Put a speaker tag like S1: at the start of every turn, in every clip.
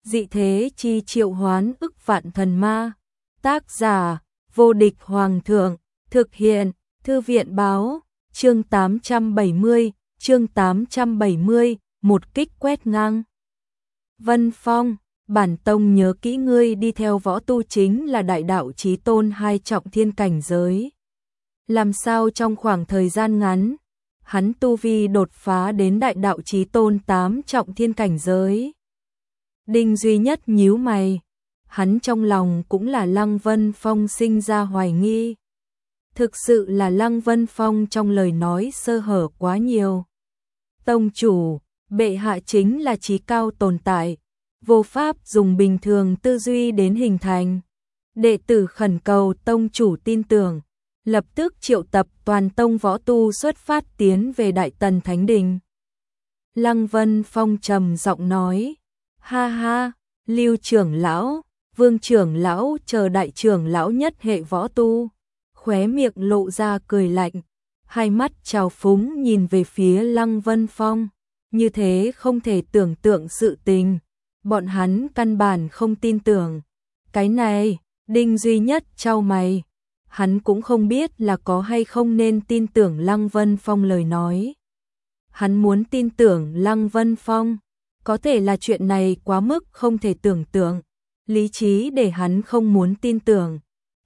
S1: dị thế chi triệu hoán ức vạn thần ma. Tác giả, vô địch hoàng thượng, thực hiện, thư viện báo, chương 870, một kích quét ngang. Vân Phong, bản tông nhớ kỹ ngươi đi theo võ tu chính là đại đạo chí tôn 2 trọng thiên cảnh giới. Làm sao trong khoảng thời gian ngắn, hắn tu vi đột phá đến đại đạo chí tôn 8 trọng thiên cảnh giới. Đinh Duy Nhất nhíu mày, hắn trong lòng cũng là Lăng Vân Phong sinh ra hoài nghi. Thực sự là Lăng Vân Phong trong lời nói sơ hở quá nhiều. Tông chủ, bệ hạ chính là chí cao tồn tại, vô pháp dùng bình thường tư duy đến hình thành. Đệ tử khẩn cầu tông chủ tin tưởng, lập tức triệu tập toàn tông võ tu xuất phát tiến về Đại Tần Thánh Đình. Lăng Vân Phong trầm giọng nói, ha ha, Lưu trưởng lão, Vương trưởng lão chờ đại trưởng lão nhất hệ võ tu, khóe miệng lộ ra cười lạnh, hai mắt trào phúng nhìn về phía Lăng Vân Phong, như thế không thể tưởng tượng sự tình, bọn hắn căn bản không tin tưởng. Cái này, Đinh Duy Nhất chau mày, hắn cũng không biết là có hay không nên tin tưởng Lăng Vân Phong lời nói. Hắn muốn tin tưởng Lăng Vân Phong, có thể là chuyện này quá mức không thể tưởng tượng, lý trí để hắn không muốn tin tưởng.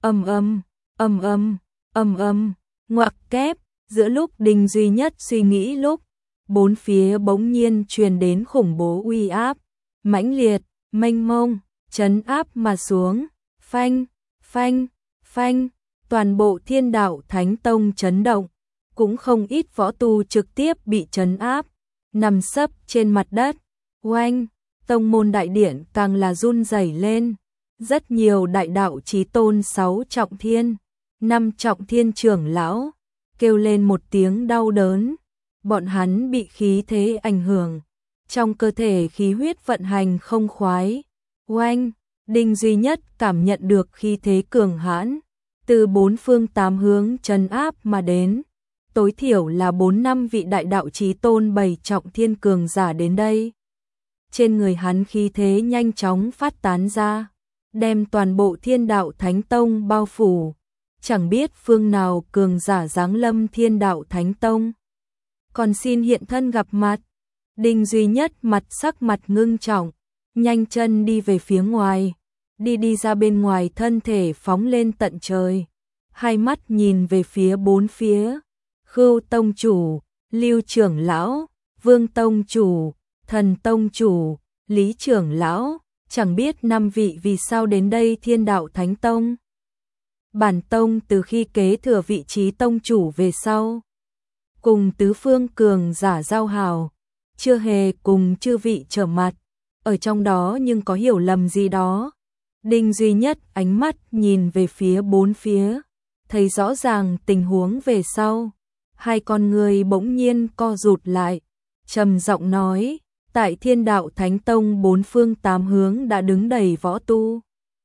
S1: Ngoặc kép, giữa lúc Đinh Duy Nhất suy nghĩ lúc, bốn phía bỗng nhiên truyền đến khủng bố uy áp, mãnh liệt, mênh mông, trấn áp mà xuống, phanh, phanh, phanh, toàn bộ Thiên Đạo Thánh Tông chấn động, cũng không ít võ tu trực tiếp bị trấn áp, nằm sấp trên mặt đất. Oanh, tông môn đại điện càng là run rẩy lên, rất nhiều đại đạo chí tôn 6 trọng thiên, 5 trọng thiên trưởng lão kêu lên một tiếng đau đớn, bọn hắn bị khí thế ảnh hưởng, trong cơ thể khí huyết vận hành không khoái. Oanh, Đinh Duy Nhất cảm nhận được khí thế cường hãn từ bốn phương tám hướng trấn áp mà đến, tối thiểu là 4-5 vị đại đạo chí tôn 7 trọng thiên cường giả đến đây. Trên người hắn khí thế nhanh chóng phát tán ra, đem toàn bộ Thiên Đạo Thánh Tông bao phủ, chẳng biết phương nào cường giả giáng lâm Thiên Đạo Thánh Tông. Còn xin hiện thân gặp mặt. Đinh Duy Nhất sắc mặt ngưng trọng, nhanh chân đi về phía ngoài, đi ra bên ngoài, thân thể phóng lên tận trời, hai mắt nhìn về phía bốn phía. Khưu tông chủ, Lưu trưởng lão, Vương tông chủ, Thần tông chủ, Lý trưởng lão, chẳng biết 5 vị vì sao đến đây Thiên Đạo Thánh Tông. Bản tông từ khi kế thừa vị trí tông chủ về sau, cùng tứ phương cường giả giao hảo, chưa hề cùng chư vị trở mặt, ở trong đó nhưng có hiểu lầm gì đó. Đinh Duy Nhất ánh mắt nhìn về phía bốn phía, thấy rõ ràng tình huống về sau, hai con người bỗng nhiên co rụt lại, trầm giọng nói, tại Thiên Đạo Thánh Tông 4 phương 8 hướng đã đứng đầy võ tu.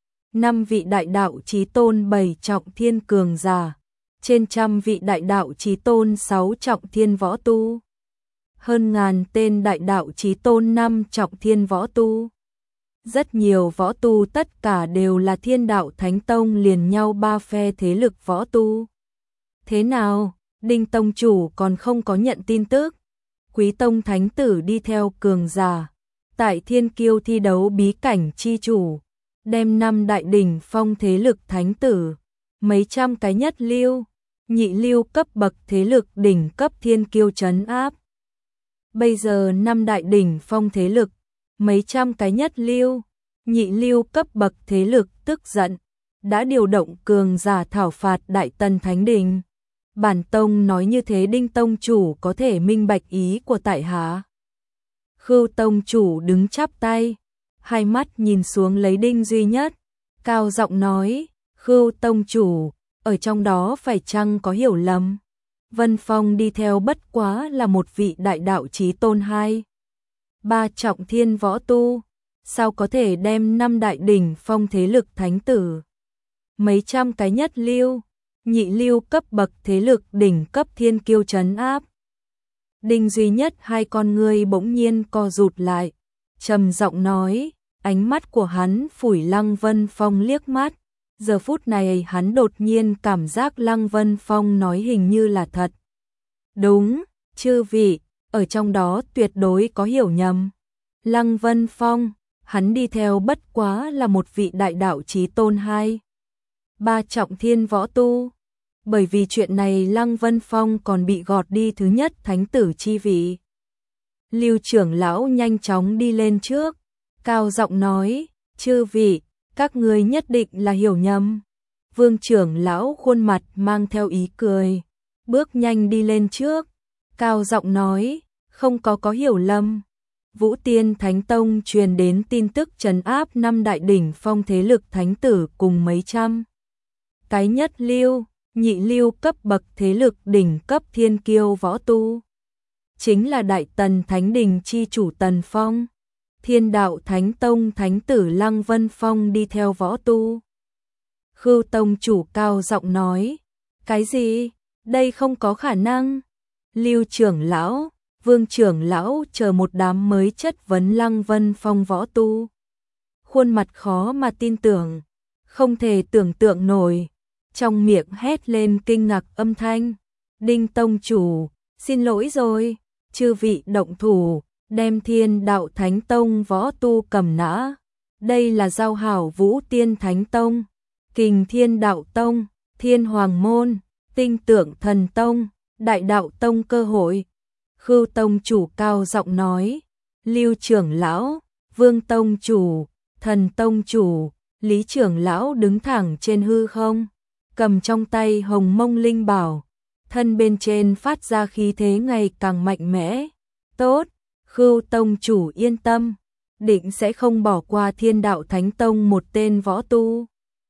S1: 5 vị đại đạo chí tôn 7 trọng thiên cường giả, trên trăm vị đại đạo chí tôn 6 trọng thiên võ tu, hơn ngàn tên đại đạo chí tôn 5 trọng thiên võ tu. Rất nhiều võ tu, tất cả đều là Thiên Đạo Thánh Tông liền nhau 3 phe thế lực võ tu. Thế nào, Đinh tông chủ còn không có nhận tin tức? Quý tông thánh tử đi theo cường giả, tại Thiên Kiêu thi đấu bí cảnh chi chủ, đem 5 đại đỉnh phong thế lực thánh tử, mấy trăm cái nhất lưu, nhị lưu cấp bậc thế lực đỉnh cấp Thiên Kiêu trấn áp. Bây giờ 5 đại đỉnh phong thế lực, mấy trăm cái nhất lưu, nhị lưu cấp bậc thế lực tức giận, đã điều động cường giả thảo phạt Đại Tần Thánh Đình. Bản tông nói như thế Đinh tông chủ có thể minh bạch ý của tại hạ. Khưu tông chủ đứng chắp tay, hai mắt nhìn xuống lấy Đinh Duy Nhất, cao giọng nói, Khưu tông chủ, ở trong đó phải chăng có hiểu lầm? Vân Phong đi theo bất quá là một vị đại đạo chí tôn 2-3 trọng thiên võ tu, sao có thể đem 5 đại đỉnh phong thế lực thánh tử, mấy trăm cái nhất lưu, nhị lưu cấp bậc thế lực đỉnh cấp Thiên Kiêu trấn áp? Đinh Duy Nhất hai con ngươi bỗng nhiên co rụt lại, trầm giọng nói, ánh mắt của hắn phủi Lăng Vân Phong liếc mắt. Giờ phút này hắn đột nhiên cảm giác Lăng Vân Phong nói hình như là thật. Đúng, chư vị, ở trong đó tuyệt đối có hiểu nhầm. Lăng Vân Phong, hắn đi theo bất quá là một vị đại đạo chí tôn 2-3 trọng thiên võ tu. Bởi vì chuyện này Lăng Vân Phong còn bị gọt đi thứ nhất thánh tử chi vị. Lưu trưởng lão nhanh chóng đi lên trước, cao giọng nói, chư vị, các ngươi nhất định là hiểu nhầm. Vương trưởng lão khuôn mặt mang theo ý cười, bước nhanh đi lên trước, cao giọng nói, không có hiểu lầm. Vũ Tiên Thánh Tông truyền đến tin tức trấn áp 5 đại đỉnh phong thế lực thánh tử cùng mấy trăm cái nhất lưu, nhị lưu cấp bậc thế lực đỉnh cấp thiên kiêu võ tu. Chính là Đại Tần Thánh Đình chi chủ Tần Phong. Thiên Đạo Thánh Tông Thánh tử Lăng Vân Phong đi theo võ tu. Khưu Tông chủ cao giọng nói, cái gì? Đây không có khả năng. Lưu trưởng lão, Vương trưởng lão chờ một đám mới chất vấn Lăng Vân Phong võ tu. Khuôn mặt khó mà tin tưởng, không thể tưởng tượng nổi, trong miệng hét lên kinh ngạc âm thanh. Đinh Tông chủ, xin lỗi rồi, chư vị động thủ, đem Thiên Đạo Thánh Tông võ tu cầm nã. Đây là giao hảo Vũ Tiên Thánh Tông, Kình Thiên Đạo Tông, Thiên Hoàng Môn, Tinh Tượng Thần Tông, Đại Đạo Tông cơ hội. Khưu Tông chủ cao giọng nói, Lưu trưởng lão, Vương Tông chủ, Thần Tông chủ, Lý trưởng lão đứng thẳng trên hư không, cầm trong tay hồng mông linh bảo, thân bên trên phát ra khí thế ngày càng mạnh mẽ. Tốt, Khưu Tông chủ yên tâm, định sẽ không bỏ qua Thiên Đạo Thánh Tông một tên võ tu.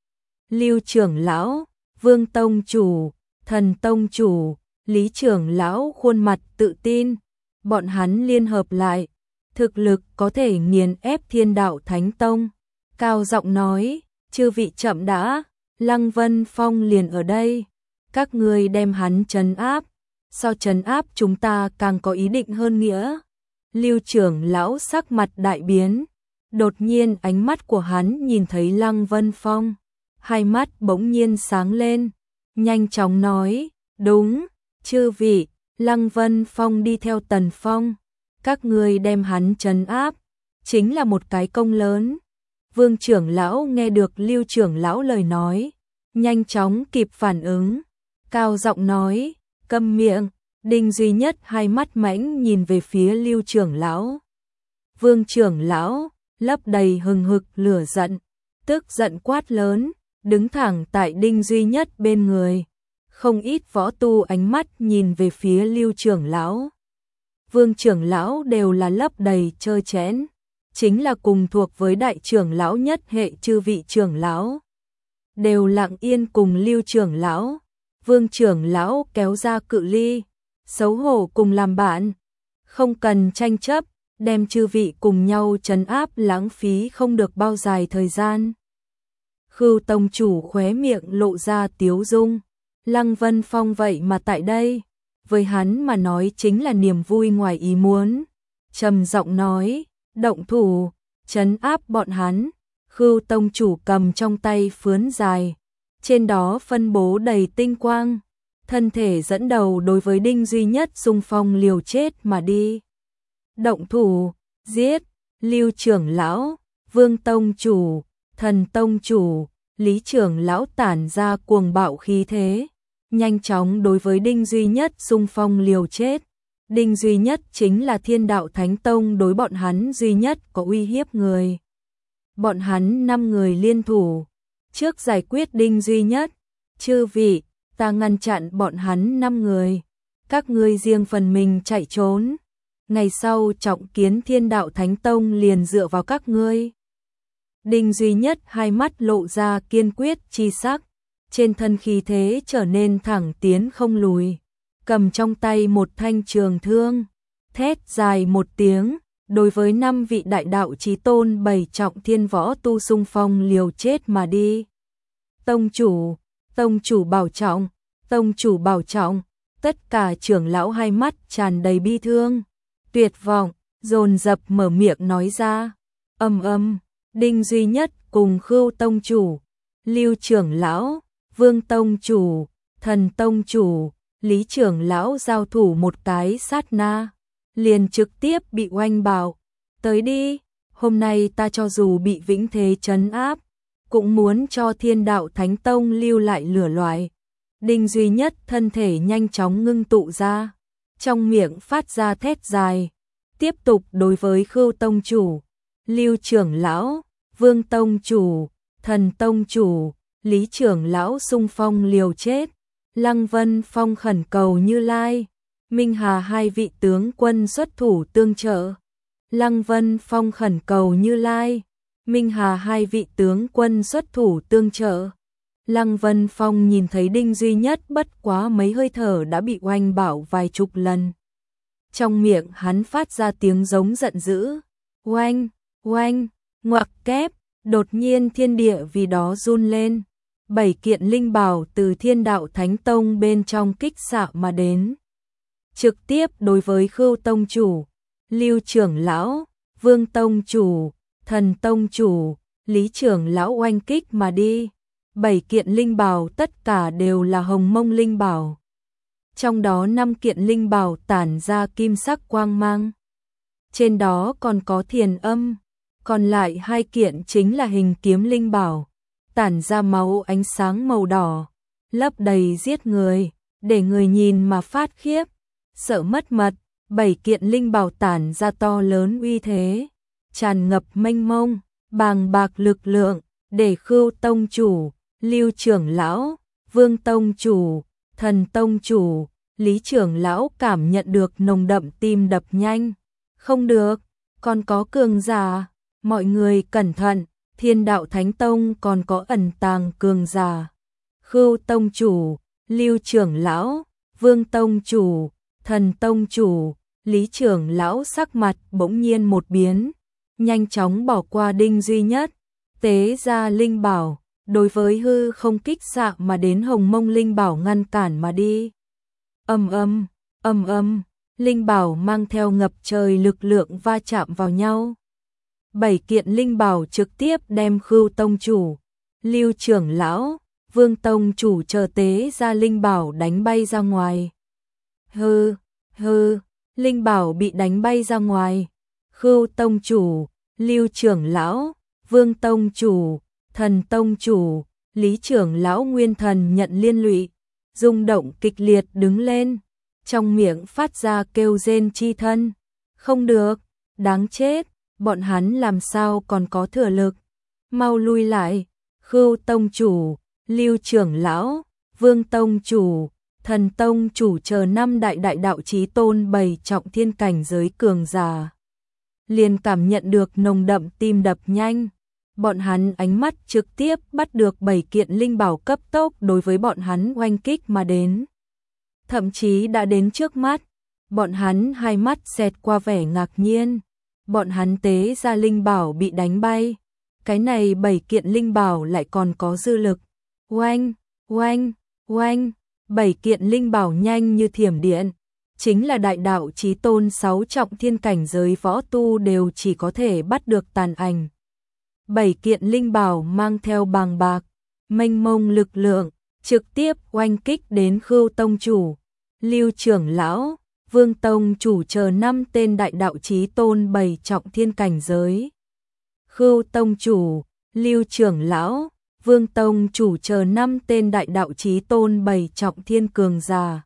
S1: Lưu trưởng lão, Vương Tông chủ, Thần Tông chủ, Lý trưởng lão khuôn mặt tự tin, bọn hắn liên hợp lại, thực lực có thể nghiền ép Thiên Đạo Thánh Tông. Cao giọng nói, chư vị chậm đã, Lăng Vân Phong liền ở đây, các ngươi đem hắn trấn áp, so trấn áp chúng ta càng có ý định hơn nghĩa. Lưu trưởng lão sắc mặt đại biến, đột nhiên ánh mắt của hắn nhìn thấy Lăng Vân Phong, hai mắt bỗng nhiên sáng lên, nhanh chóng nói, đúng, chư vị, Lăng Vân Phong đi theo Tần Phong, các ngươi đem hắn trấn áp, chính là một cái công lớn. Vương trưởng lão nghe được Lưu trưởng lão lời nói, nhanh chóng kịp phản ứng, cao giọng nói, câm miệng. Đinh Duy Nhất hai mắt mãnh nhìn về phía Lưu trưởng lão. Vương trưởng lão lấp đầy hừng hực lửa giận, tức giận quát lớn, đứng thẳng tại Đinh Duy Nhất bên người. Không ít võ tu ánh mắt nhìn về phía Lưu trưởng lão. Vương trưởng lão đều là lấp đầy trơ chẽn, chính là cùng thuộc với đại trưởng lão nhất hệ chư vị trưởng lão. Đều lặng yên cùng Lưu trưởng lão, Vương trưởng lão kéo ra cự ly, xấu hổ cùng làm bạn, không cần tranh chấp, đem chư vị cùng nhau trấn áp lãng phí không được bao dài thời gian. Khưu Tông chủ khóe miệng lộ ra tiếu dung, Lăng Vân Phong vậy mà tại đây, với hắn mà nói chính là niềm vui ngoài ý muốn. Trầm giọng nói, động thủ, trấn áp bọn hắn. Khưu Tông chủ cầm trong tay phướn dài, trên đó phân bố đầy tinh quang, thân thể dẫn đầu đối với Đinh Duy Nhất xung phong liều chết mà đi. Động thủ, giết, Lưu trưởng lão, Vương Tông chủ, Thần Tông chủ, Lý trưởng lão tản ra cuồng bạo khí thế, nhanh chóng đối với Đinh Duy Nhất xung phong liều chết. Đinh Duy Nhất chính là Thiên Đạo Thánh Tông, đối bọn hắn duy nhất có uy hiếp người. Bọn hắn 5 người liên thủ, trước giải quyết Đinh Duy Nhất. Chư vị, ta ngăn chặn bọn hắn 5 người, các ngươi riêng phần mình chạy trốn. Ngày sau trọng kiến Thiên Đạo Thánh Tông liền dựa vào các ngươi. Đinh Duy Nhất hai mắt lộ ra kiên quyết chi sắc, trên thân khí thế trở nên thẳng tiến không lùi, cầm trong tay một thanh trường thương, thét dài một tiếng, đối với 5 vị đại đạo chí tôn 7 trọng thiên võ tu xung phong liều chết mà đi. Tông chủ bảo trọng, tông chủ bảo trọng. Tất cả trưởng lão hai mắt tràn đầy bi thương, tuyệt vọng, dồn dập mở miệng nói ra. Ầm ầm, Đinh Duy Nhất cùng Khưu tông chủ, Lưu trưởng lão, Vương tông chủ, Thần tông chủ, Lý trưởng lão giao thủ một cái sát na, liền trực tiếp bị oanh bảo, tới đi, hôm nay ta cho dù bị vĩnh thế trấn áp, cũng muốn cho Thiên Đạo Thánh Tông lưu lại lửa loại. Đinh Duy Nhất thân thể nhanh chóng ngưng tụ ra, trong miệng phát ra thét dài, tiếp tục đối với Khưu tông chủ, Lưu trưởng lão, Vương tông chủ, Thần tông chủ, Lý trưởng lão xung phong liều chết. Lăng Vân Phong khẩn cầu Như Lai, Minh Hà hai vị tướng quân xuất thủ tương trợ. Lăng Vân Phong khẩn cầu Như Lai, Minh Hà hai vị tướng quân xuất thủ tương trợ. Lăng Vân Phong nhìn thấy Đinh Duy Nhất bất quá mấy hơi thở đã bị oanh bảo vài chục lần. Trong miệng hắn phát ra tiếng giống giận dữ, oanh, oanh, ngoặc kép, đột nhiên thiên địa vì đó run lên. 7 kiện linh bảo từ Thiên Đạo Thánh Tông bên trong kích xạ mà đến. Trực tiếp đối với Khưu tông chủ, Lưu trưởng lão, Vương tông chủ, Thần tông chủ, Lý trưởng lão oanh kích mà đi. 7 kiện linh bảo tất cả đều là hồng mông linh bảo. Trong đó 5 kiện linh bảo tản ra kim sắc quang mang. Trên đó còn có thiền âm, còn lại 2 kiện chính là hình kiếm linh bảo, tản ra máu ánh sáng màu đỏ, lấp đầy giết người, để người nhìn mà phát khiếp, sợ mất mật. 7 kiện linh bảo tản ra to lớn uy thế, tràn ngập mênh mông, bàng bạc lực lượng, để Khưu tông chủ, Lưu trưởng lão, Vương tông chủ, Thần tông chủ, Lý trưởng lão cảm nhận được nồng đậm tim đập nhanh. Không được, còn có cường giả, mọi người cẩn thận, Thiên Đạo Thánh Tông còn có ẩn tàng cường giả. Khưu tông chủ, Lưu trưởng lão, Vương tông chủ, Thần tông chủ, Lý trưởng lão sắc mặt bỗng nhiên một biến, nhanh chóng bỏ qua Đinh Duy Nhất, tế ra linh bảo, đối với hư không kích xạ mà đến hồng mông linh bảo ngăn cản mà đi. Ầm ầm, linh bảo mang theo ngập trời lực lượng va chạm vào nhau. 7 kiện linh bảo trực tiếp đem Khưu tông chủ, Lưu trưởng lão, Vương tông chủ chờ tế ra linh bảo đánh bay ra ngoài. Hừ, linh bảo bị đánh bay ra ngoài. Khưu tông chủ, Lưu trưởng lão, Vương tông chủ, Thần tông chủ, Lý trưởng lão nguyên thần nhận liên lụy, rung động kịch liệt đứng lên, trong miệng phát ra kêu rên chi thân. Không được, đáng chết, bọn hắn làm sao còn có thừa lực, mau lui lại. Khưu tông chủ, Lưu trưởng lão, Vương tông chủ, Thần tông chủ chờ 5 đại đạo chí tôn 7 trọng thiên cảnh giới cường giả, liền cảm nhận được nồng đậm tim đập nhanh. Bọn hắn ánh mắt trực tiếp bắt được 7 kiện linh bảo cấp tốc đối với bọn hắn oanh kích mà đến. Thậm chí đã đến trước mắt, bọn hắn hai mắt xẹt qua vẻ ngạc nhiên. Bọn hắn tế ra linh bảo bị đánh bay. Cái này 7 kiện linh bảo lại còn có dư lực. Oanh, oanh, oanh, 7 kiện linh bảo nhanh như thiểm điện. Chính là đại đạo chí tôn 6 trọng thiên cảnh giới võ tu đều chỉ có thể bắt được tàn ảnh. 7 kiện linh bảo mang theo bàng bạc, mênh mông lực lượng, trực tiếp oanh kích đến Khưu tông chủ, Lưu trưởng lão, Vương tông chủ chờ 5 tên đại đạo chí tôn 7 trọng thiên cảnh giới. Khưu tông chủ, Lưu trưởng lão, Vương tông chủ chờ 5 tên đại đạo chí tôn 7 trọng thiên cường giả.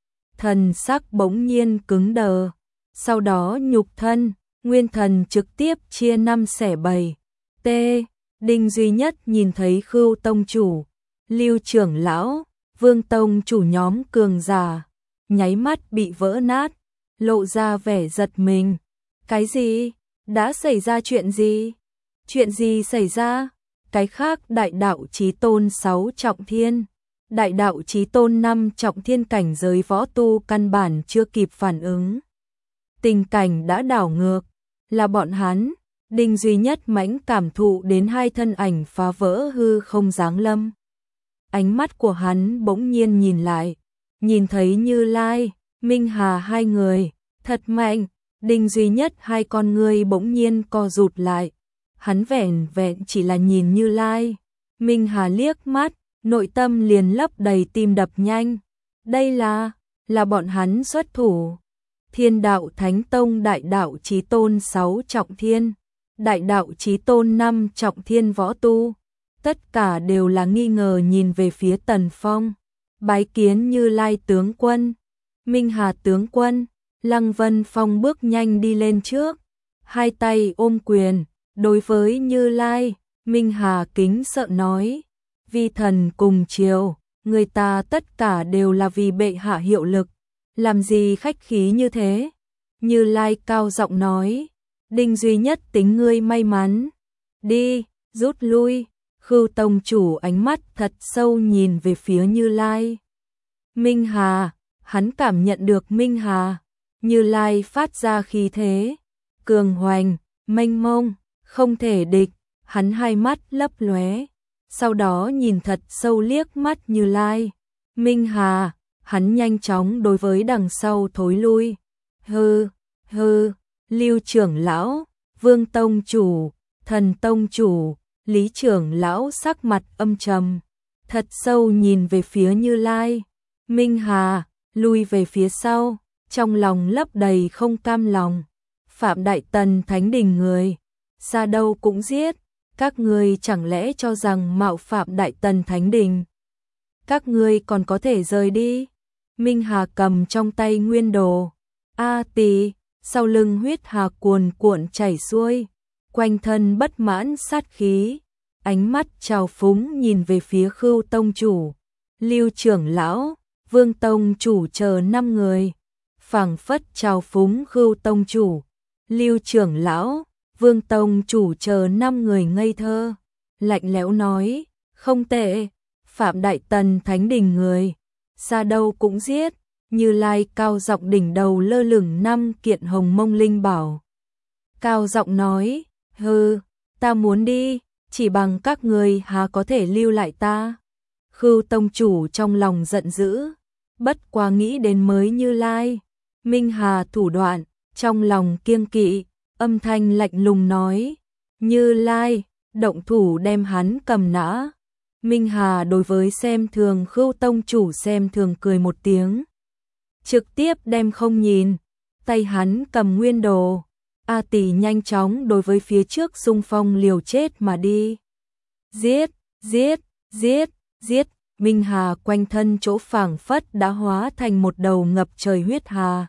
S1: Thần sắc bỗng nhiên cứng đờ, sau đó nhục thân, nguyên thần trực tiếp chia 5 xẻ 7. T. Đinh Duy Nhất nhìn thấy Khưu tông chủ, Lưu trưởng lão, Vương tông chủ nhóm cường giả, nháy mắt bị vỡ nát, lộ ra vẻ giật mình. Cái gì? Đã xảy ra chuyện gì? Chuyện gì xảy ra? Cái khác đại đạo chí tôn 6 trọng thiên, đại đạo chí tôn 5 trọng thiên cảnh giới võ tu căn bản chưa kịp phản ứng. Tình cảnh đã đảo ngược, là bọn hắn. Đinh Duy Nhất mãnh cảm thụ đến 2 thân ảnh phá vỡ hư không giáng lâm. Ánh mắt của hắn bỗng nhiên nhìn lại, nhìn thấy Như Lai, Minh Hà 2 người, thật mạnh. Đinh Duy Nhất 2 con ngươi bỗng nhiên co rụt lại, hắn vẻn vẹn chỉ là nhìn Như Lai. Minh Hà liếc mắt, nội tâm liền lấp đầy tim đập nhanh. Đây là bọn hắn xuất thủ. Thiên Đạo Thánh Tông Đại Đạo Chí Tôn 6 trọng thiên, Đại Đạo Chí Tôn 5 trọng thiên võ tu, tất cả đều là nghi ngờ nhìn về phía Tần Phong. Bái kiến Như Lai tướng quân. Minh Hà tướng quân. Lăng Vân Phong bước nhanh đi lên trước, hai tay ôm quyền, đối với Như Lai. Minh Hà kính sợ nói, vi thần cùng triều, người ta tất cả đều là vì bệ hạ hiệu lực, làm gì khách khí như thế. Như Lai cao giọng nói, Đinh duy nhất tính ngươi may mắn, đi, rút lui. Khưu tông chủ ánh mắt thật sâu nhìn về phía Như Lai. Minh Hà, hắn cảm nhận được Minh Hà, Như Lai phát ra khí thế, cường hoành, mênh mông, không thể địch, hắn hai mắt lấp lóe, sau đó nhìn thật sâu liếc mắt Như Lai. Minh Hà, hắn nhanh chóng đối với đằng sau thối lui. Hừ, Lưu trưởng lão, Vương tông chủ, Thần tông chủ, Lý trưởng lão sắc mặt âm trầm, thật sâu nhìn về phía Như Lai. Minh Hà lui về phía sau, trong lòng lấp đầy không cam lòng. Phạm Đại Tần Thánh Đình người, xa đâu cũng giết, các ngươi chẳng lẽ cho rằng mạo phạm Đại Tần Thánh Đình, các ngươi còn có thể rời đi? Minh Hà cầm trong tay nguyên đồ, A Tỳ, sau lưng huyết hà cuồn cuộn chảy xuôi, quanh thân bất mãn sát khí, ánh mắt trào phúng nhìn về phía Khưu tông chủ, Lưu trưởng lão, Vương tông chủ chờ 5 người, phảng phất trào phúng Khưu tông chủ, Lưu trưởng lão, Vương tông chủ chờ 5 người ngây thơ, lạnh lẽo nói, không tệ, Phạm Đại Tần Thánh Đình người, xa đâu cũng giết. Như Lai cao giọng đỉnh đầu lơ lửng 5 kiện hồng mông linh bảo, cao giọng nói, hừ, ta muốn đi, chỉ bằng các người há có thể lưu lại ta. Khưu tông chủ trong lòng giận dữ, bất quá nghĩ đến mới Như Lai, Minh Hà thủ đoạn, trong lòng kiêng kỵ, âm thanh lạnh lùng nói, Như Lai, động thủ đem hắn cầm nã. Minh Hà đối với xem thường Khưu tông chủ xem thường cười một tiếng, trực tiếp đem không nhìn, tay hắn cầm nguyên đồ, A Tỳ nhanh chóng đối với phía trước xung phong liều chết mà đi. Giết, giết, giết, giết, Minh Hà quanh thân chỗ phảng phất đã hóa thành một đầu ngập trời huyết hà,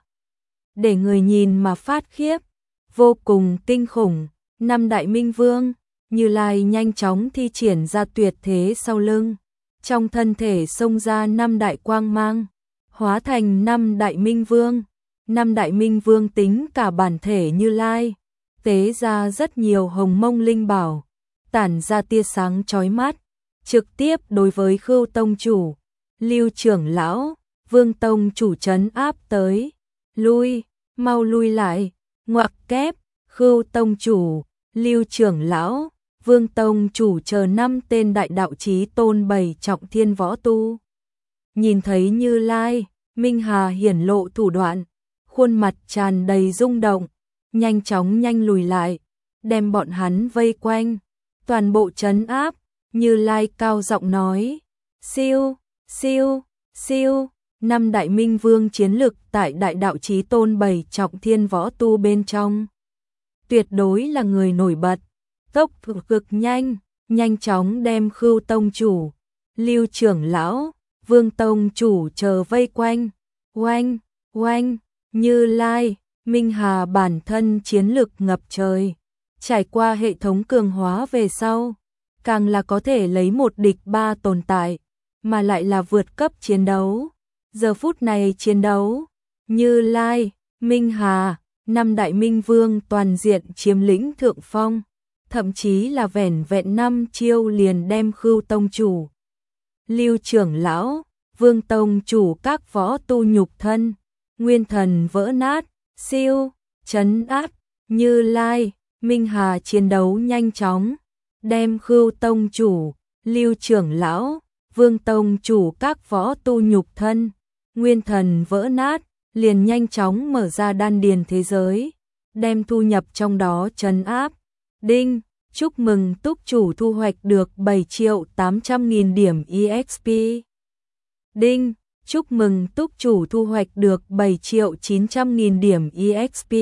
S1: để người nhìn mà phát khiếp, vô cùng kinh khủng. 5 đại minh vương, Như Lai nhanh chóng thi triển ra tuyệt thế sau lưng, trong thân thể xông ra 5 đại quang mang, hóa thành 5 đại minh vương. 5 đại minh vương tính cả bản thể Như Lai, tế ra rất nhiều hồng mông linh bảo, tản ra tia sáng chói mắt, trực tiếp đối với Khưu tông chủ, Lưu trưởng lão, Vương tông chủ trấn áp tới. Lui, mau lui lại, ngoặc kép. Khưu tông chủ, Lưu trưởng lão, Vương tông chủ chờ 5 tên đại đạo chí tôn 7 trọng thiên võ tu. Nhìn thấy Như Lai, Minh Hà hiển lộ thủ đoạn, khuôn mặt tràn đầy rung động, nhanh chóng nhanh lùi lại, đem bọn hắn vây quanh, toàn bộ trấn áp. Như Lai cao giọng nói, siêu, siêu, siêu. 5 đại minh vương chiến lực tại đại đạo chí tôn 7 trọng thiên võ tu bên trong, tuyệt đối là người nổi bật, tốc độ cực nhanh, nhanh chóng đem Khưu tông chủ, Lưu trưởng lão, Vương tông chủ chờ vây quanh. Oanh, oanh, Như Lai, Minh Hà bản thân chiến lực ngập trời, trải qua hệ thống cường hóa về sau, càng là có thể lấy 1 địch 3 tồn tại, mà lại là vượt cấp chiến đấu. Giờ phút này chiến đấu, Như Lai, Minh Hà, 5 đại minh vương toàn diện chiếm lĩnh thượng phong, thậm chí là vẻn vẹn 5 chiêu liền đem Khưu tông chủ, Lưu trưởng lão, Vương tông chủ các võ tu nhục thân, nguyên thần vỡ nát, siêu, trấn áp. Như Lai, Minh Hà chiến đấu nhanh chóng, đem Khưu tông chủ, Lưu trưởng lão, Vương tông chủ các võ tu nhục thân, nguyên thần vỡ nát, liền nhanh chóng mở ra đan điền thế giới, đem thu nhập trong đó trấn áp. Đinh, chúc mừng túc chủ thu hoạch được 7.800.000 điểm EXP. Đinh, chúc mừng túc chủ thu hoạch được 7.900.000 điểm EXP.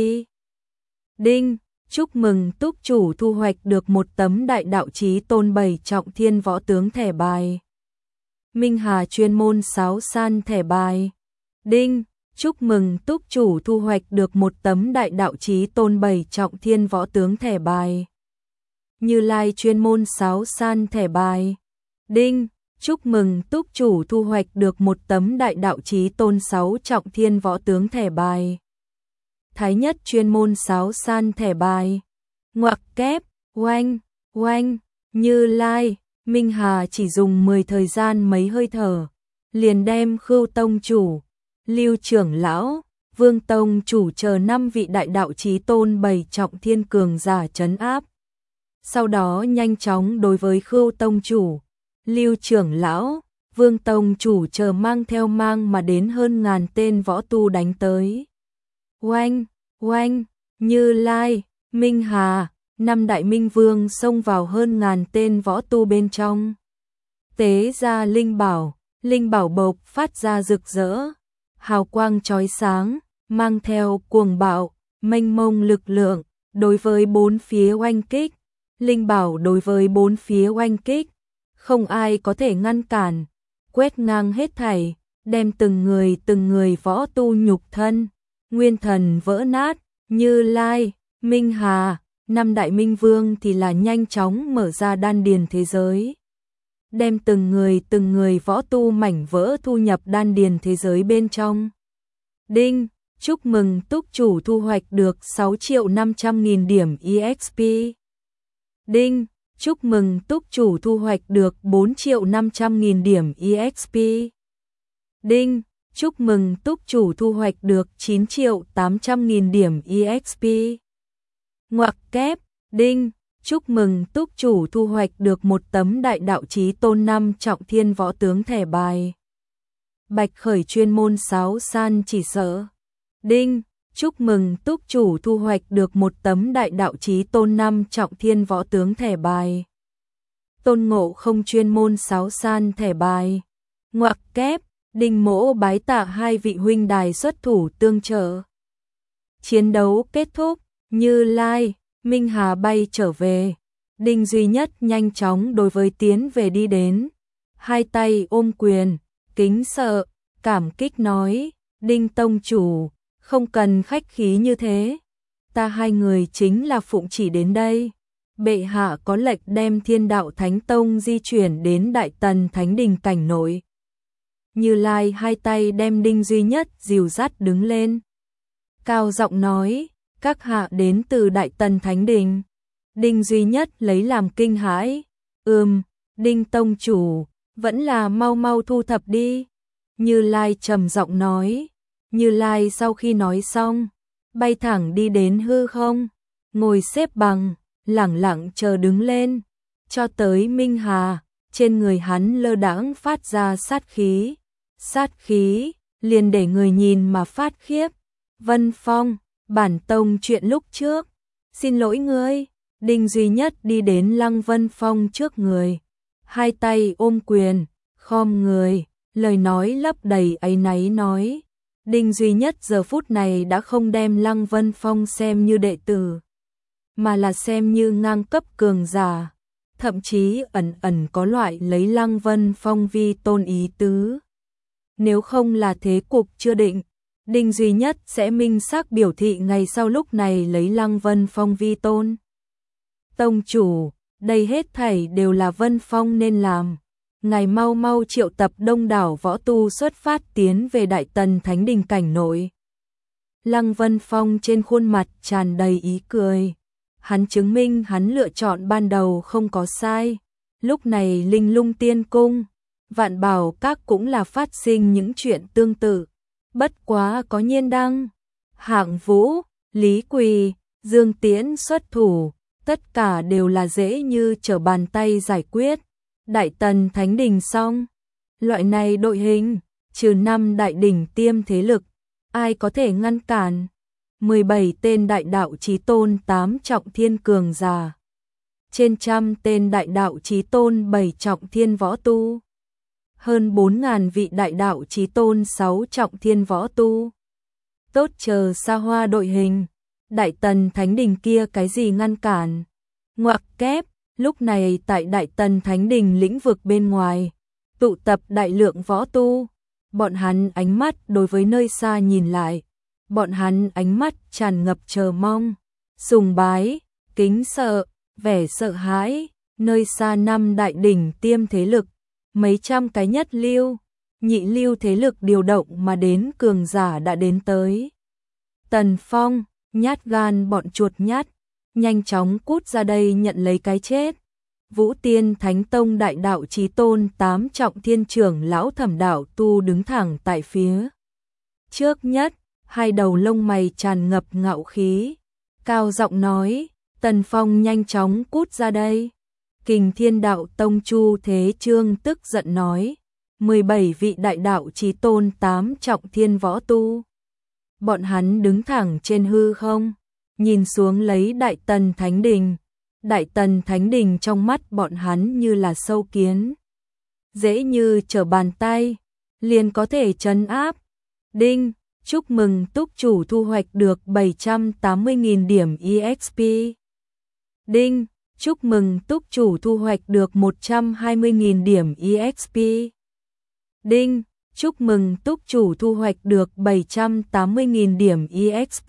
S1: Đinh, chúc mừng túc chủ thu hoạch được một tấm đại đạo chí tôn 7 trọng thiên võ tướng thẻ bài. Minh Hà chuyên môn sáo san thẻ bài. Đinh, chúc mừng túc chủ thu hoạch được một tấm đại đạo chí tôn 7 trọng thiên võ tướng thẻ bài. Như Lai chuyên môn sáo san thẻ bài. Đinh, chúc mừng túc chủ thu hoạch được một tấm đại đạo chí tôn 6 trọng thiên võ tướng thẻ bài. Thái Nhất chuyên môn sáo san thẻ bài. Ngoặc kép, oanh, oanh, Như Lai, Minh Hà chỉ dùng 10 thời gian mấy hơi thở, liền đem Khưu tông chủ, Lưu trưởng lão, Vương tông chủ chờ 5 vị đại đạo chí tôn 7 trọng thiên cường giả trấn áp. Sau đó nhanh chóng đối với Khưu tông chủ, Lưu trưởng lão, Vương tông chủ chờ mang theo mang mà đến hơn ngàn tên võ tu đánh tới. Oanh, oanh, Như Lai, Minh Hà, 5 đại minh vương xông vào hơn ngàn tên võ tu bên trong. Tế ra linh bảo bộc phát ra rực rỡ, hào quang chói sáng, mang theo cuồng bạo, mênh mông lực lượng, đối với bốn phía oanh kích. Linh bảo đối với bốn phía oanh kích, không ai có thể ngăn cản, quét ngang hết thảy, đem từng người võ tu nhục thân, nguyên thần vỡ nát. Như Lai, Minh Hà, 5 đại minh vương thì là nhanh chóng mở ra đan điền thế giới, đem từng người võ tu mảnh vỡ thu nhập đan điền thế giới bên trong. Đinh, chúc mừng túc chủ thu hoạch được 6.500.000 điểm EXP. Đinh, chúc mừng túc chủ thu hoạch được 4.500.000 điểm EXP. Đinh, chúc mừng túc chủ thu hoạch được 9.800.000 điểm EXP. Ngoặc kép, đinh, chúc mừng túc chủ thu hoạch được một tấm đại đạo chí tôn 5 trọng thiên võ tướng thẻ bài. Bạch Khởi chuyên môn sáo san chỉ sợ. Đinh, chúc mừng túc chủ thu hoạch được một tấm đại đạo chí tôn 5 trọng thiên võ tướng thẻ bài. Tôn Ngộ Không chuyên môn sáo san thẻ bài. Ngoặc kép, Đinh Mỗ bái tạ 2 vị huynh đài xuất thủ tương trợ. Chiến đấu kết thúc, Như Lai, Minh Hà bay trở về. Đinh Duy Nhất nhanh chóng đối với tiến về đi đến, hai tay ôm quyền, kính sợ, cảm kích nói, Đinh tông chủ, không cần khách khí như thế, ta hai người chính là phụng chỉ đến đây. Bệ hạ có lệnh đem Thiên Đạo Thánh Tông di chuyển đến Đại Tần Thánh Đình cảnh nội. Như Lai hai tay đem Đinh Duy Nhất dìu dắt đứng lên, cao giọng nói, các hạ đến từ Đại Tần Thánh Đình. Đinh Duy Nhất lấy làm kinh hãi, Đinh tông chủ, vẫn là mau mau thu thập đi. Như Lai trầm giọng nói. Như Lai sau khi nói xong, bay thẳng đi đến hư không, ngồi xếp bằng, lẳng lặng chờ đứng lên, cho tới Minh Hà, trên người hắn lơ đãng phát ra sát khí, liền để người nhìn mà phát khiếp. Vân Phong, bản tông chuyện lúc trước, xin lỗi ngươi. Đinh Duy Nhất đi đến Lăng Vân Phong trước người, hai tay ôm quyền, khom người, lời nói lấp đầy áy náy nói. Đinh Duy Nhất giờ phút này đã không đem Lăng Vân Phong xem như đệ tử, mà là xem như ngang cấp cường giả, thậm chí ẩn ẩn có loại lấy Lăng Vân Phong vi tôn ý tứ. Nếu không là thế cục chưa định, Đinh Duy Nhất sẽ minh xác biểu thị ngày sau lúc này lấy Lăng Vân Phong vi tôn. Tông chủ, đây hết thảy đều là Vân Phong nên làm. Ngài mau mau triệu tập đông đảo võ tu xuất phát tiến về Đại Tần Thánh Đình cảnh nội. Lăng Vân Phong trên khuôn mặt tràn đầy ý cười. Hắn chứng minh hắn lựa chọn ban đầu không có sai. Lúc này Linh Lung Tiên Cung, Vạn Bảo Các cũng là phát sinh những chuyện tương tự. Bất quá có Nhiên Đăng, Hạng Vũ, Lý Quỳ, Dương Tiễn xuất thủ, tất cả đều là dễ như trở bàn tay giải quyết. Đại Tần Thánh Đình xong, loại này đội hình, trừ 5 đại đỉnh tiêm thế lực, ai có thể ngăn cản? 17 tên đại đạo chí tôn 8 trọng thiên cường giả, trên trăm tên đại đạo chí tôn 7 trọng thiên võ tu, hơn 4.000 vị đại đạo chí tôn 6 trọng thiên võ tu. Tốt chờ xa hoa đội hình, Đại Tần Thánh Đình kia cái gì ngăn cản. Ngoặc kép, lúc này tại Đại Tần Thánh Đình lĩnh vực bên ngoài, tụ tập đại lượng võ tu, bọn hắn ánh mắt đối với nơi xa nhìn lại, bọn hắn ánh mắt tràn ngập chờ mong, sùng bái, kính sợ, vẻ sợ hãi, nơi xa năm đại đỉnh tiêm thế lực, mấy trăm cái nhất lưu, nhị lưu thế lực điều động mà đến cường giả đã đến tới. Tần Phong, nhát gan bọn chuột nhát, nhanh chóng cút ra đây nhận lấy cái chết. Vũ Tiên Thánh Tông đại đạo chí tôn 8 trọng thiên trưởng lão Thẩm Đạo Tu đứng thẳng tại phía trước nhất, hai đầu lông mày tràn ngập ngạo khí, cao giọng nói, Tần Phong nhanh chóng cút ra đây. Kình Thiên Đạo Tông Chu Thế Chương tức giận nói, 17 vị đại đạo chí tôn 8 trọng thiên võ tu. Bọn hắn đứng thẳng trên hư không, nhìn xuống lấy Đại Tần Thánh Đình. Đại Tần Thánh Đình trong mắt bọn hắn như là sâu kiến, dễ như trở bàn tay, liền có thể trấn áp. Đinh, chúc mừng túc chủ thu hoạch được 780.000 điểm EXP. Đinh, chúc mừng túc chủ thu hoạch được 120.000 điểm EXP. Đinh, chúc mừng túc chủ thu hoạch được 780.000 điểm EXP.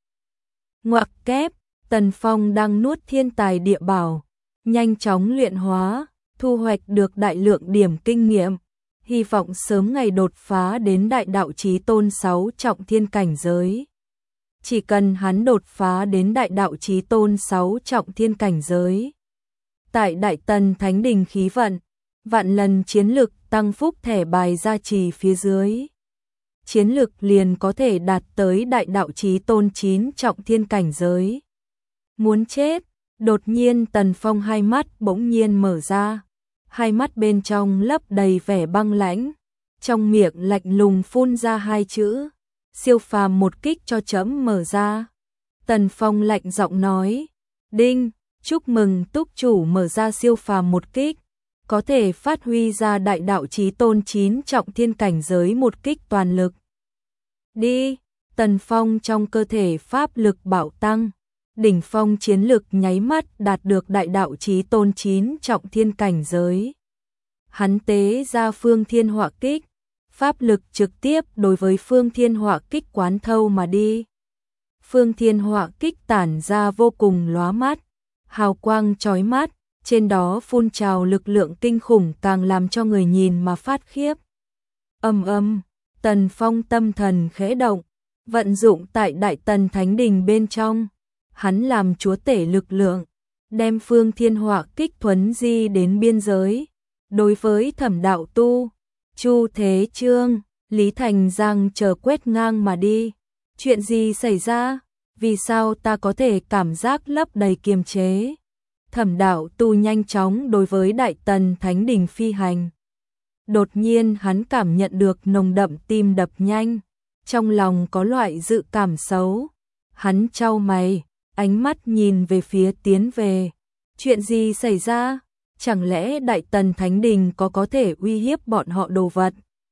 S1: Ngoặc kép, Tần Phong đang nuốt thiên tài địa bảo, nhanh chóng luyện hóa, thu hoạch được đại lượng điểm kinh nghiệm, hy vọng sớm ngày đột phá đến đại đạo chí tôn 6 trọng thiên cảnh giới. Chỉ cần hắn đột phá đến đại đạo chí tôn 6 trọng thiên cảnh giới, tại Đại Tần Thánh Đình khí vận, vạn lần chiến lực tăng phúc thẻ bài gia trì phía dưới, chiến lực liền có thể đạt tới đại đạo chí tôn 9 trọng thiên cảnh giới. Muốn chết, đột nhiên Tần Phong hai mắt bỗng nhiên mở ra, hai mắt bên trong lấp đầy vẻ băng lãnh, trong miệng lạnh lùng phun ra hai chữ, siêu phàm một kích cho chấm mở ra. Tần Phong lạnh giọng nói, đinh, chúc mừng túc chủ mở ra siêu phàm một kích, có thể phát huy ra đại đạo chí tôn 9 trọng thiên cảnh giới một kích toàn lực. Đi, Tần Phong trong cơ thể pháp lực bạo tăng, đỉnh phong chiến lực nháy mắt đạt được đại đạo chí tôn 9 trọng thiên cảnh giới. Hắn tế ra Phương Thiên Hỏa Kích, pháp lực trực tiếp đối với Phương Thiên Hỏa Kích quán thâu mà đi. Phương Thiên Hỏa Kích tản ra vô cùng lóa mắt, hào quang chói mắt, trên đó phun trào lực lượng kinh khủng càng làm cho người nhìn mà phát khiếp. Ầm ầm, Tần Phong tâm thần khẽ động, vận dụng tại Đại Tần Thánh Đình bên trong, hắn làm chúa tể lực lượng, đem Phương Thiên Hỏa Kích thuấn di đến biên giới. Đối với Thẩm Đạo Tu, Chu Thế Chương, Lý Thành Giang chờ quét ngang mà đi. Chuyện gì xảy ra? Vì sao ta có thể cảm giác lấp đầy kiềm chế? Thẩm Đạo Tu nhanh chóng đối với Đại Tần Thánh Đình phi hành. Đột nhiên hắn cảm nhận được nồng đậm tim đập nhanh, trong lòng có loại dự cảm xấu. Hắn chau mày, ánh mắt nhìn về phía tiến về. Chuyện gì xảy ra? Chẳng lẽ Đại Tần Thánh Đình có thể uy hiếp bọn họ đồ vật?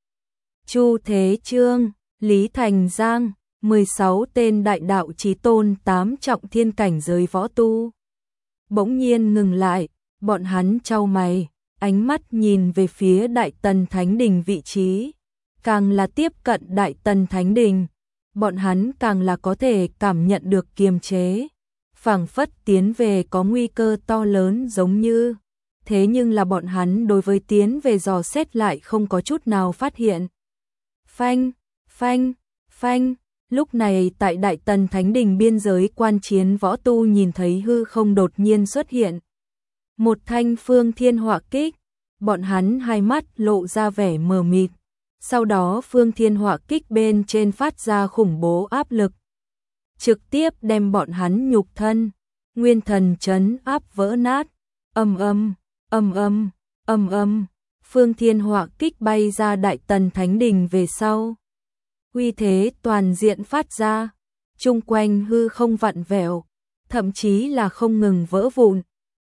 S1: Chu Thế Chương, Lý Thành Giang, 16 tên đại đạo chí tôn 8 trọng thiên cảnh giới võ tu. Bỗng nhiên ngừng lại, bọn hắn chau mày, ánh mắt nhìn về phía Đại Tần Thánh Đình vị trí. Càng là tiếp cận Đại Tần Thánh Đình, bọn hắn càng là có thể cảm nhận được kiềm chế. Phảng phất tiến về có nguy cơ to lớn giống như. Thế nhưng là bọn hắn đối với tiến về dò xét lại không có chút nào phát hiện. Phanh, phanh, phanh, lúc này tại Đại Tần Thánh Đình biên giới quan chiến võ tu nhìn thấy hư không đột nhiên xuất hiện. Một thanh Phương Thiên Hỏa Kích, bọn hắn hai mắt lộ ra vẻ mờ mịt. Sau đó Phương Thiên Hỏa Kích bên trên phát ra khủng bố áp lực, trực tiếp đem bọn hắn nhục thân, nguyên thần trấn áp vỡ nát. Ầm ầm, ầm ầm, ầm ầm, Phương Thiên Hỏa Kích bay ra Đại Tần Thánh Đình về sau. Uy thế toàn diện phát ra, chung quanh hư không vặn vẹo, thậm chí là không ngừng vỡ vụn,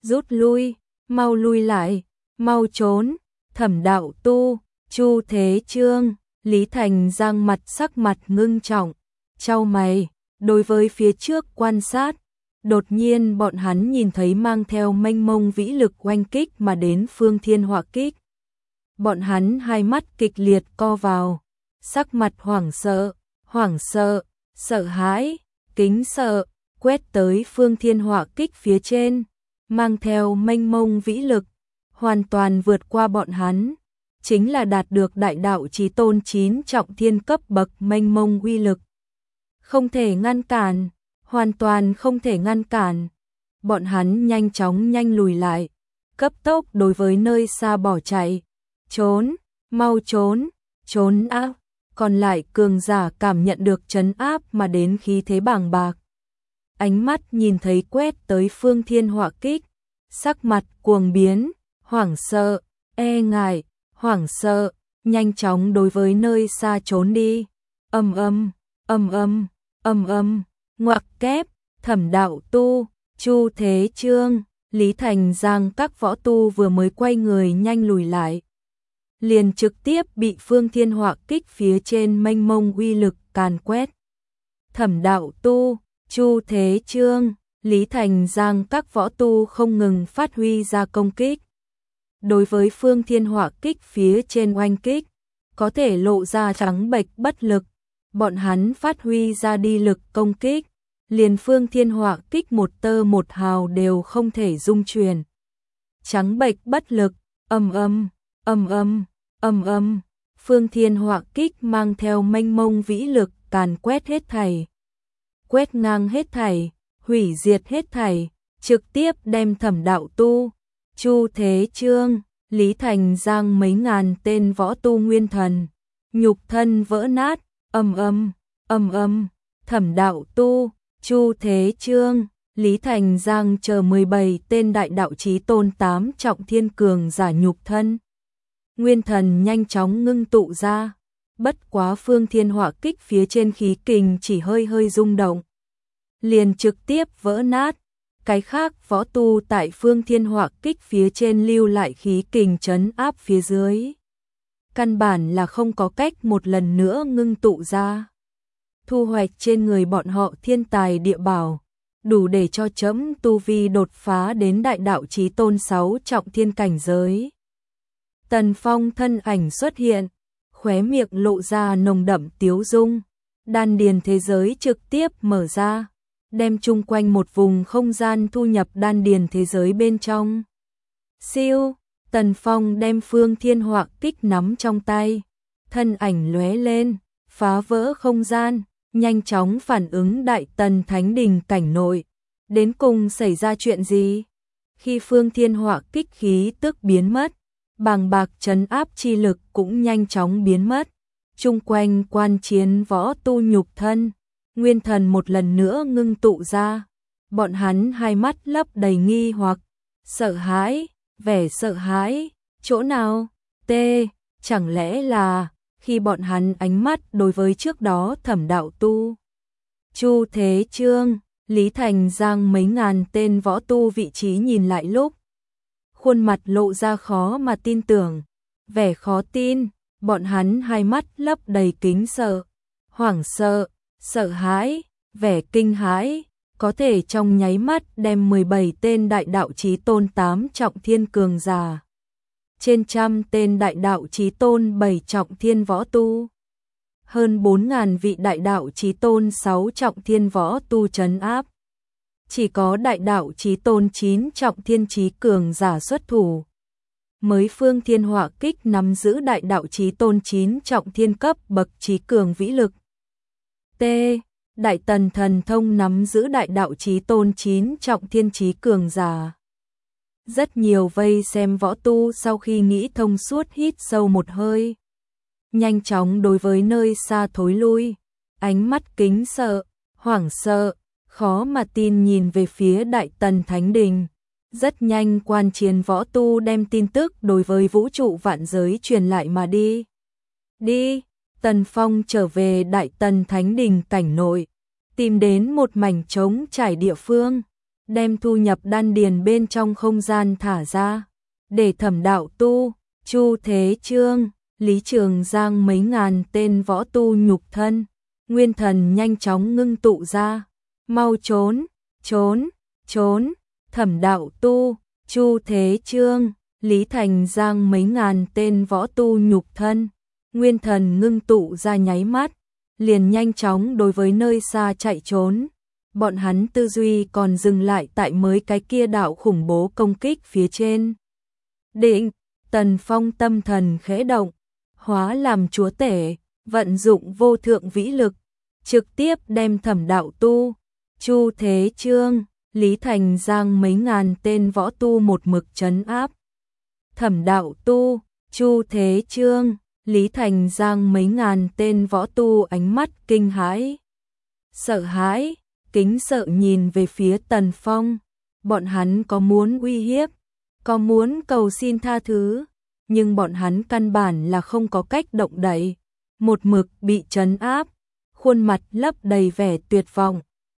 S1: rút lui, mau lui lại, mau trốn, Thẩm Đạo Tu, Chu Thế Chương, Lý Thành Giang sắc mặt ngưng trọng, chau mày, đối với phía trước quan sát. Đột nhiên bọn hắn nhìn thấy mang theo mênh mông vĩ lực oanh kích mà đến Phương Thiên Hỏa Kích. Bọn hắn hai mắt kịch liệt co vào, sắc mặt hoảng sợ, sợ hãi, kính sợ, quét tới Phương Thiên Hỏa Kích phía trên, mang theo mênh mông vĩ lực, hoàn toàn vượt qua bọn hắn, chính là đạt được đại đạo chí tôn 9 trọng thiên cấp bậc mênh mông uy lực. Không thể ngăn cản, hoàn toàn không thể ngăn cản. Bọn hắn nhanh lùi lại, cấp tốc đối với nơi xa bỏ chạy. Trốn, mau trốn, trốn áp. Còn lại cường giả cảm nhận được trấn áp mà đến khí thế bàng bạc. Ánh mắt nhìn thấy quét tới Phương Thiên Hỏa Kích, sắc mặt cuồng biến, hoảng sợ, e ngại, hoảng sợ, nhanh chóng đối với nơi xa trốn đi. Ngoặc kép, Thẩm Đạo Tu, Chu Thế Chương, Lý Thành Giang các võ tu vừa mới quay người nhanh lùi lại, liền trực tiếp bị Phương Thiên Hỏa Kích phía trên mênh mông uy lực càn quét. Thẩm Đạo Tu, Chu Thế Chương, Lý Thành Giang các võ tu không ngừng phát huy ra công kích. Đối với Phương Thiên Hỏa Kích phía trên oanh kích, có thể lộ ra trắng bệch bất lực. Bọn hắn phát huy ra đi lực công kích, liền Phương Thiên Hỏa Kích một tơ một hào đều không thể dung chuyển. Trắng bệch bất lực, Phương Thiên Hỏa Kích mang theo mênh mông vĩ lực càn quét hết thảy. Quét ngang hết thảy, hủy diệt hết thảy, trực tiếp đem Thẩm Đạo Tu, Chu Thế Chương, Lý Thành Giang mấy ngàn tên võ tu nguyên thần, nhục thân vỡ nát. Thẩm Đạo Tu, Chu Thế Chương, Lý Thành Giang chờ 17 tên đại đạo chí tôn 8 trọng thiên cường giả nhục thân. Nguyên thần nhanh chóng ngưng tụ ra, bất quá Phương Thiên Hỏa Kích phía trên khí kình chỉ hơi rung động, liền trực tiếp vỡ nát. Cái khác võ tu tại Phương Thiên Hỏa Kích phía trên lưu lại khí kình trấn áp phía dưới, căn bản là không có cách một lần nữa ngưng tụ ra. Thu hoạch trên người bọn họ thiên tài địa bảo, đủ để cho chấm tu vi đột phá đến đại đạo chí tôn 6 trọng thiên cảnh giới. Tần Phong thân ảnh xuất hiện, khóe miệng lộ ra nồng đậm tiếu dung, đan điền thế giới trực tiếp mở ra, đem chung quanh một vùng không gian thu nhập đan điền thế giới bên trong. Siêu, Tần Phong đem Phương Thiên Hỏa Kích nắm trong tay, thân ảnh lóe lên, phá vỡ không gian, nhanh chóng phản ứng Đại Tần Thánh Đình cảnh nội. Đến cùng xảy ra chuyện gì? Khi Phương Thiên Hỏa Kích khí tức biến mất, bàng bạc trấn áp chi lực cũng nhanh chóng biến mất. Chung quanh quan chiến võ tu nhục thân, nguyên thần một lần nữa ngưng tụ ra. Bọn hắn hai mắt lấp đầy nghi hoặc, sợ hãi, vẻ sợ hãi, chỗ nào? Chẳng lẽ là khi bọn hắn ánh mắt đối với trước đó Thẩm Đạo Tu, Chu Thế Chương, Lý Thành Giang mấy ngàn tên võ tu vị trí nhìn lại lúc, khuôn mặt lộ ra khó mà tin tưởng, vẻ khó tin, bọn hắn hai mắt lấp đầy kính sợ, hoảng sợ, sợ hãi, vẻ kinh hãi, có thể trong nháy mắt đem 17 tên đại đạo chí tôn 8 trọng thiên cường giả, trên trăm tên đại đạo chí tôn 7 trọng thiên võ tu, hơn 4.000 vị đại đạo chí tôn 6 trọng thiên võ tu trấn áp. Chỉ có đại đạo chí tôn 9 trọng thiên chí cường giả xuất thủ, mới Phương Thiên Hỏa Kích nắm giữ đại đạo chí tôn 9 trọng thiên cấp bậc chí cường vĩ lực. Đại Tần Thần Thông nắm giữ đại đạo chí tôn 9 trọng thiên chí cường giả. Rất nhiều vây xem võ tu sau khi nghĩ thông suốt hít sâu một hơi, nhanh chóng đối với nơi xa thối lui, ánh mắt kính sợ, hoảng sợ, khó mà tin nhìn về phía Đại Tần Thánh Đình. Rất nhanh quan chiến võ tu đem tin tức đối với vũ trụ vạn giới truyền lại mà đi. Tần Phong trở về Đại Tần Thánh Đình cảnh nội, tìm đến một mảnh trống trải địa phương, đem thu nhập đan điền bên trong không gian thả ra, để Thẩm Đạo Tu, Chu Thế Chương, Lý Trường Giang mấy ngàn tên võ tu nhục thân, nguyên thần nhanh chóng ngưng tụ ra, mau trốn, trốn, trốn, Thẩm Đạo Tu, Chu Thế Chương, Lý Thành Giang mấy ngàn tên võ tu nhục thân, nguyên thần ngưng tụ ra nháy mắt, liền nhanh chóng đối với nơi xa chạy trốn. Bọn hắn tư duy còn dừng lại tại mới cái kia đạo khủng bố công kích phía trên. Định, Tần Phong tâm thần khẽ động, hóa làm chúa tể, vận dụng vô thượng vĩ lực, trực tiếp đem Thẩm Đạo Tu, Chu Thế Chương, Lý Thành Giang mấy ngàn tên võ tu một mực trấn áp. Thẩm Đạo Tu, Chu Thế Chương, Lý Thành Giang mấy ngàn tên võ tu ánh mắt kinh hãi, sợ hãi, kính sợ nhìn về phía Tần Phong. Bọn hắn có muốn uy hiếp, có muốn cầu xin tha thứ, nhưng bọn hắn căn bản là không có cách động đậy, một mực bị trấn áp, khuôn mặt lấp đầy vẻ tuyệt vọng.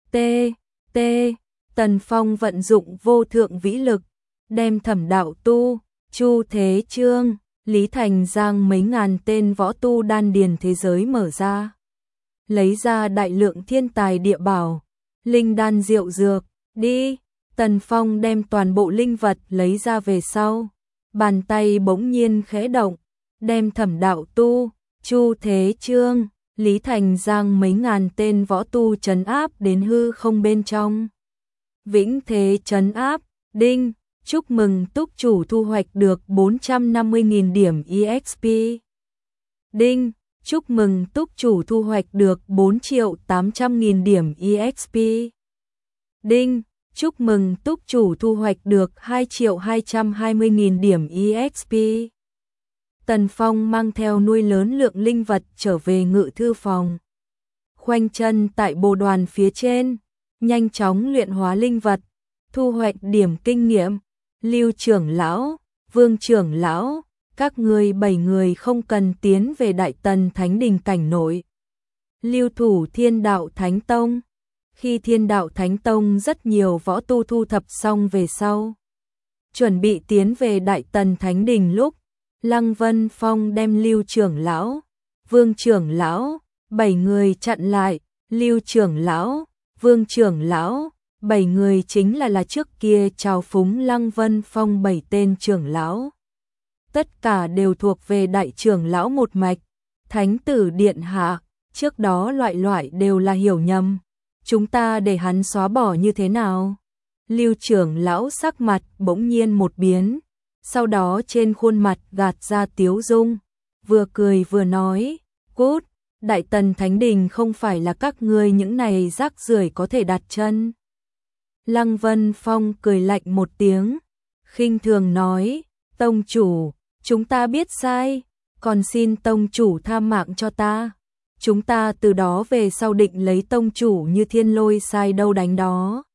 S1: Tần Phong vận dụng vô thượng vĩ lực, đem Thẩm Đạo Tu, Chu Thế Chương, Lý Thành Giang mấy ngàn tên võ tu đan điền thế giới mở ra, lấy ra đại lượng thiên tài địa bảo, linh đan diệu dược, đi. Tần Phong đem toàn bộ linh vật lấy ra về sau, bàn tay bỗng nhiên khẽ động, đem Thẩm Đạo Tu, Chu Thế Chương, Lý Thành Giang mấy ngàn tên võ tu trấn áp đến hư không bên trong. Vĩnh thế trấn áp, đinh, chúc mừng túc chủ thu hoạch được 450.000 điểm EXP. Đinh, chúc mừng túc chủ thu hoạch được 4.800.000 điểm EXP. Đinh, chúc mừng túc chủ thu hoạch được 2.220.000 điểm EXP. Tần Phong mang theo nuôi lớn lượng linh vật trở về ngự thư phòng. Khoanh chân tại bồ đoàn phía trên, nhanh chóng luyện hóa linh vật, thu hoạch điểm kinh nghiệm. Lưu trưởng lão, Vương trưởng lão, các ngươi 7 người không cần tiến về Đại Tần Thánh Đình cảnh nội. Lưu thủ Thiên Đạo Thánh Tông. Khi Thiên Đạo Thánh Tông rất nhiều võ tu thu thập xong về sau, chuẩn bị tiến về Đại Tần Thánh Đình lúc, Lăng Vân Phong đem Lưu trưởng lão, Vương trưởng lão, 7 người chặn lại. Lưu trưởng lão, Vương trưởng lão, 7 người chính là trước kia trào phúng Lăng Vân Phong 7 tên trưởng lão. Tất cả đều thuộc về đại trưởng lão một mạch. Thánh tử điện hạ, trước đó loại đều là hiểu nhầm. Chúng ta để hắn xóa bỏ như thế nào? Lưu trưởng lão sắc mặt bỗng nhiên một biến, sau đó trên khuôn mặt gạt ra tiếu dung, vừa cười vừa nói, cút, Đại Tần Thánh Đình không phải là các ngươi những này rác rưởi có thể đặt chân. Lăng Vân Phong cười lạnh một tiếng, khinh thường nói, tông chủ, chúng ta biết sai, còn xin tông chủ tha mạng cho ta. Chúng ta từ đó về sau định lấy tông chủ như thiên lôi sai đâu đánh đó.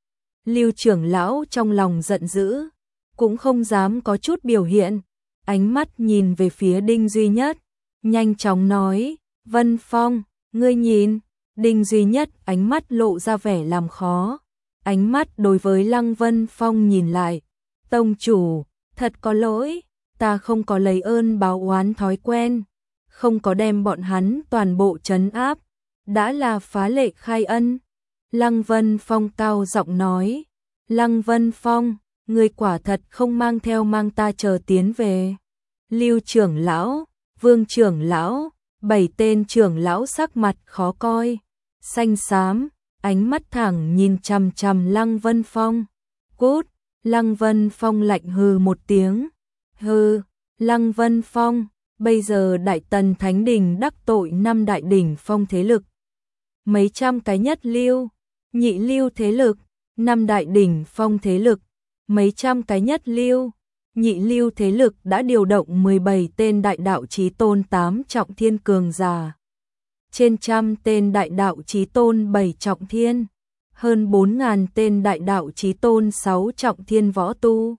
S1: Lưu trưởng lão trong lòng giận dữ, cũng không dám có chút biểu hiện, ánh mắt nhìn về phía Đinh Duy Nhất, nhanh chóng nói, Vân Phong, ngươi nhìn. Đinh Duy Nhất ánh mắt lộ ra vẻ làm khó, ánh mắt đối với Lăng Vân Phong nhìn lại, tông chủ, thật có lỗi, ta không có lấy ơn báo oán thói quen, không có đem bọn hắn toàn bộ trấn áp, đã là phá lệ khai ân. Lăng Vân Phong cao giọng nói, Lăng Vân Phong, người quả thật không mang ta chờ tiến về. Lưu trưởng lão, Vương trưởng lão, 7 tên trưởng lão sắc mặt khó coi, xanh xám, ánh mắt thẳng nhìn chằm chằm Lăng Vân Phong. Cút, Lăng Vân Phong lạnh hừ một tiếng. Hừ, Lăng Vân Phong, bây giờ Đại Tần Thánh Đình đắc tội 5 đại đỉnh phong thế lực, mấy trăm cái nhất lưu, nhị lưu thế lực, 5 đại đỉnh phong thế lực, mấy trăm cái nhất lưu, nhị lưu thế lực đã điều động 17 tên đại đạo chí tôn 8 trọng thiên cường giả, trên trăm tên đại đạo chí tôn 7 trọng thiên, hơn 4.000 tên đại đạo chí tôn 6 trọng thiên võ tu,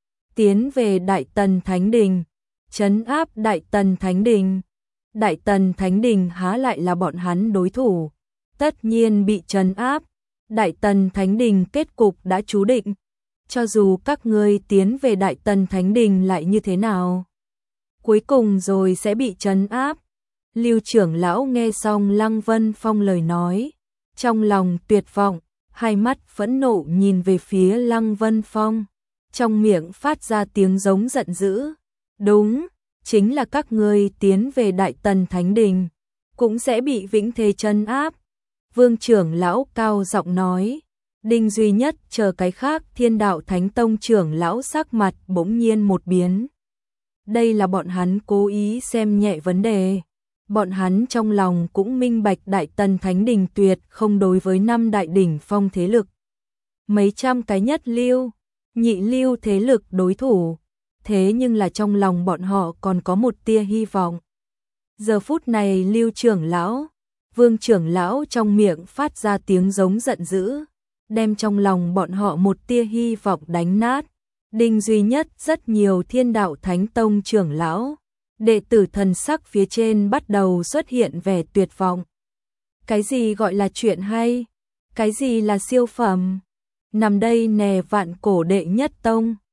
S1: tiến về Đại Tần Thánh Đình, trấn áp Đại Tần Thánh Đình. Đại Tần Thánh Đình há lại là bọn hắn đối thủ, tất nhiên bị trấn áp. Đại Tần Thánh Đình kết cục đã chú định, cho dù các ngươi tiến về Đại Tần Thánh Đình lại như thế nào, cuối cùng rồi sẽ bị trấn áp. Lưu trưởng lão nghe xong Lăng Vân Phong lời nói, trong lòng tuyệt vọng, hai mắt phẫn nộ nhìn về phía Lăng Vân Phong, trong miệng phát ra tiếng giống giận dữ. Đúng, chính là các ngươi tiến về Đại Tần Thánh Đình, cũng sẽ bị vĩnh thế trấn áp. Vương trưởng lão cao giọng nói. Đinh Duy Nhất chờ cái khác Thiên Đạo Thánh Tông trưởng lão sắc mặt bỗng nhiên một biến. Đây là bọn hắn cố ý xem nhẹ vấn đề. Bọn hắn trong lòng cũng minh bạch Đại Tần Thánh Đình tuyệt không đối với 5 đại đỉnh phong thế lực. Mấy trăm cái nhất lưu, nhị lưu thế lực đối thủ. Thế nhưng là trong lòng bọn họ còn có một tia hy vọng. Giờ phút này Lưu trưởng lão, Vương trưởng lão trong miệng phát ra tiếng giống giận dữ, đem trong lòng bọn họ một tia hy vọng đánh nát. Đinh Duy Nhất rất nhiều Thiên Đạo Thánh Tông trưởng lão, đệ tử thần sắc phía trên bắt đầu xuất hiện vẻ tuyệt vọng. Cái gì gọi là chuyện hay? Cái gì là siêu phẩm? Nằm đây nè Vạn Cổ đệ nhất tông,